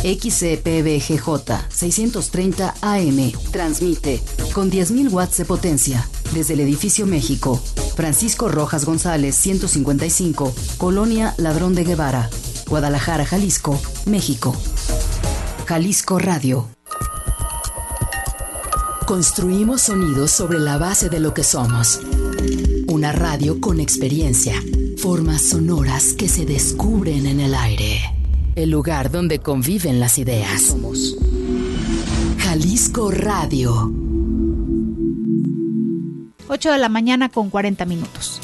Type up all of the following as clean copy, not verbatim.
XCPBGJ 630 AM transmite con 10.000 watts de potencia desde el Edificio México, Francisco Rojas González 155, Colonia Ladrón de Guevara, Guadalajara, Jalisco, México. Jalisco Radio. Construimos sonidos sobre la base de lo que somos. Una radio con experiencia. Formas sonoras que se descubren en el aire. El lugar donde conviven las ideas. Somos Jalisco Radio. 8 de la mañana con 40 minutos.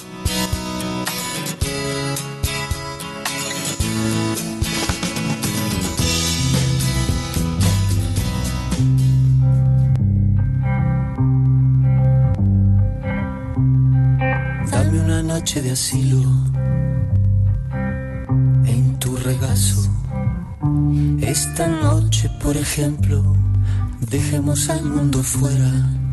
Dame una noche de asilo en tu regazo. Esta noche, por ejemplo, dejemos al mundo fuera.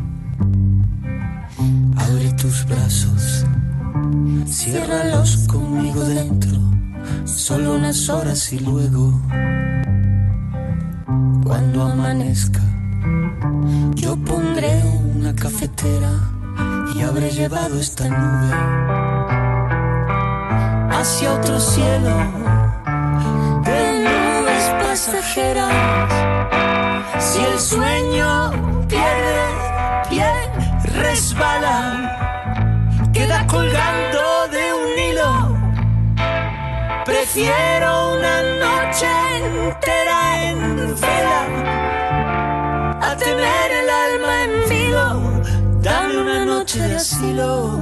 Abre tus brazos, ciérralos conmigo dentro, solo unas horas y luego, cuando amanezca, yo pondré una cafetera y habré llevado esta nube hacia otro cielo de nubes pasajeras. Si el sueño pierde pie, resbala, queda colgando de un hilo. Prefiero una noche entera en vela a tener el alma en vilo. Dame una noche de asilo.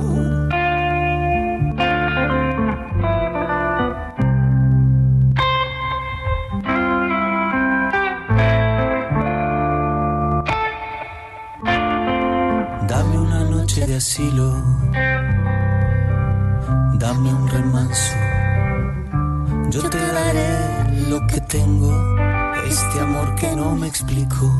De asilo, dame un remanso, yo te daré lo que tengo, este amor que no me explico.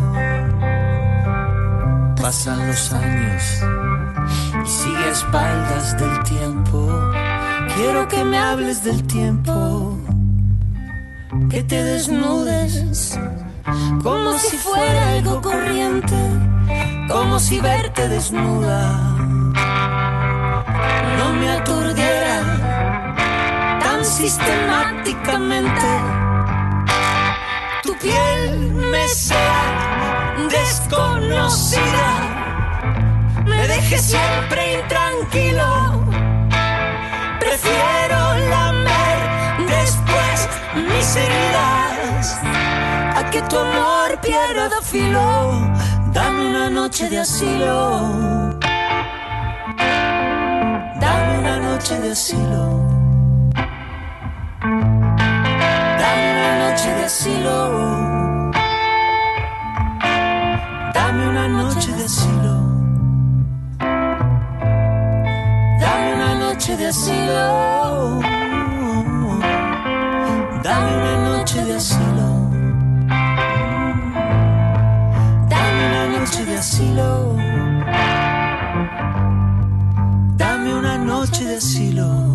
Pasan los años y sigue a espaldas del tiempo. Quiero que me hables del tiempo, que te desnudes como si fuera algo corriente, como si verte desnuda no me aturdiera tan sistemáticamente. Tu piel me sea desconocida, me deje siempre intranquilo. Prefiero lamer después mis heridas a que tu amor pierda filo. Dame una noche de asilo. Dame una noche de asilo. Dame una noche de asilo. Dame una noche de asilo. Dame una noche de asilo. Dame una noche de asilo. De asilo. Dame una noche de asilo.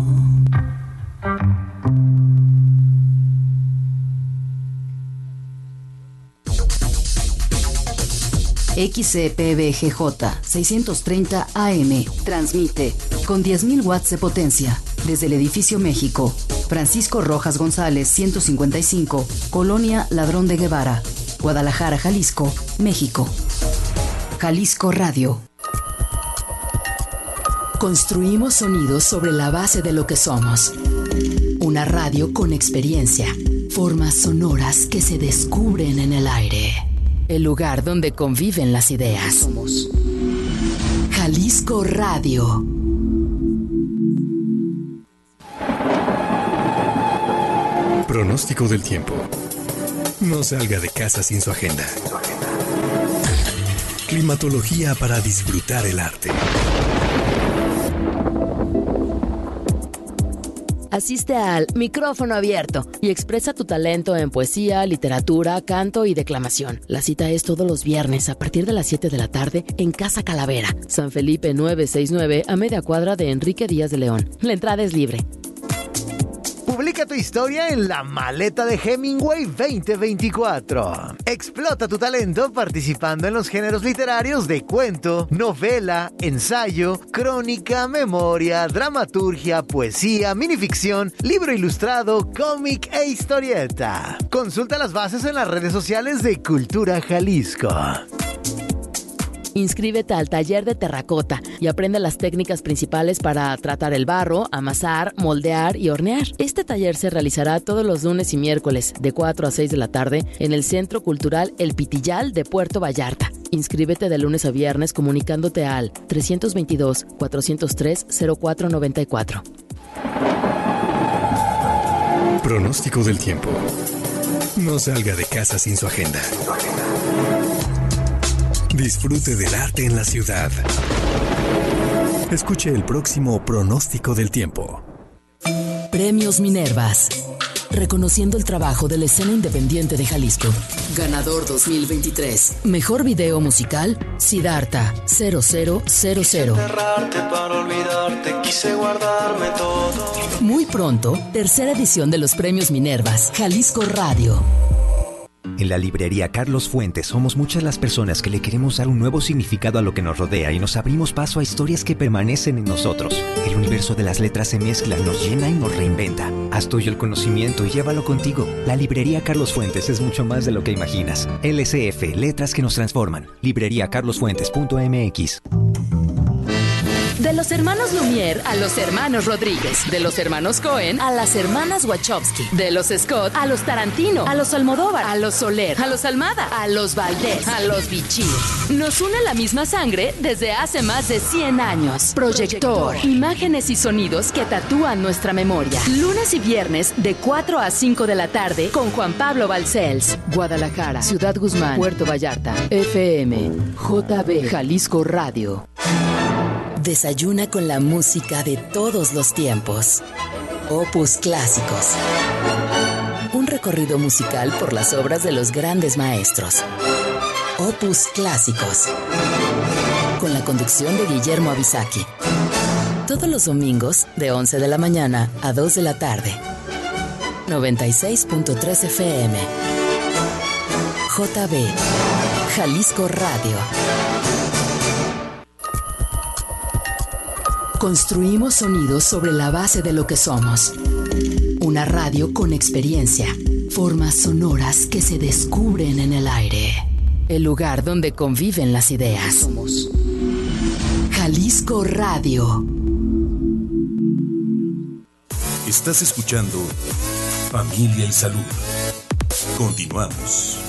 XCPBGJ 630 AM transmite con 10.000 watts de potencia desde el Edificio México, Francisco Rojas González 155, Colonia Ladrón de Guevara, Guadalajara, Jalisco, México. Jalisco Radio. Construimos sonidos sobre la base de lo que somos. Una radio con experiencia. Formas sonoras que se descubren en el aire. El lugar donde conviven las ideas. Somos Jalisco Radio. Pronóstico del tiempo. No salga de casa sin su agenda. Climatología para disfrutar el arte. Asiste al Micrófono Abierto y expresa tu talento en poesía, literatura, canto y declamación. La cita es todos los viernes a partir de las 7 de la tarde en Casa Calavera, San Felipe 969, a media cuadra de Enrique Díaz de León. La entrada es libre. Publica Publica tu historia en la maleta de Hemingway 2024. Explota tu talento participando en los géneros literarios de cuento, novela, ensayo, crónica, memoria, dramaturgia, poesía, minificción, libro ilustrado, cómic e historieta. Consulta las bases en las redes sociales de Cultura Jalisco. Inscríbete al taller de terracota y aprende las técnicas principales para tratar el barro, amasar, moldear y hornear. Este taller se realizará todos los lunes y miércoles de 4 a 6 de la tarde en el Centro Cultural El Pitillal de Puerto Vallarta. Inscríbete de lunes a viernes comunicándote al 322-403-0494. Pronóstico del tiempo. No salga de casa sin su agenda. Disfrute del arte en la ciudad. Escuche el próximo pronóstico del tiempo. Premios Minervas. Reconociendo el trabajo de la escena independiente de Jalisco. Ganador 2023. Mejor video musical, Siddhartha 0000. Enterrarte para olvidarte, quise guardarme todo. Muy pronto, tercera edición de los Premios Minervas, Jalisco Radio. En la librería Carlos Fuentes somos muchas las personas que le queremos dar un nuevo significado a lo que nos rodea y nos abrimos paso a historias que permanecen en nosotros. El universo de las letras se mezcla, nos llena y nos reinventa. Haz tuyo el conocimiento y llévalo contigo. La librería Carlos Fuentes es mucho más de lo que imaginas. LCF, letras que nos transforman. libreriacarlosfuentes.mx. De los hermanos Lumière a los hermanos Rodríguez. De los hermanos Cohen a las hermanas Wachowski. De los Scott a los Tarantino. A los Almodóvar. A los Soler. A los Almada. A los Valdés. A los Bichir. Nos une la misma sangre desde hace más de 100 años. Proyector. Imágenes y sonidos que tatúan nuestra memoria. Lunes y viernes de 4 a 5 de la tarde con Juan Pablo Balcells. Guadalajara, Ciudad Guzmán, Puerto Vallarta. FM, JB, Jalisco Radio. Desayuna con la música de todos los tiempos. Opus Clásicos. Un recorrido musical por las obras de los grandes maestros. Opus Clásicos. Con la conducción de Guillermo Avisaki. Todos los domingos de 11 de la mañana a 2 de la tarde. 96.3 FM. JB. Jalisco Radio. Construimos sonidos sobre la base de lo que somos. Una radio con experiencia. Formas sonoras que se descubren en el aire. El lugar donde conviven las ideas. Somos Jalisco Radio. Estás escuchando Familia y Salud. Continuamos.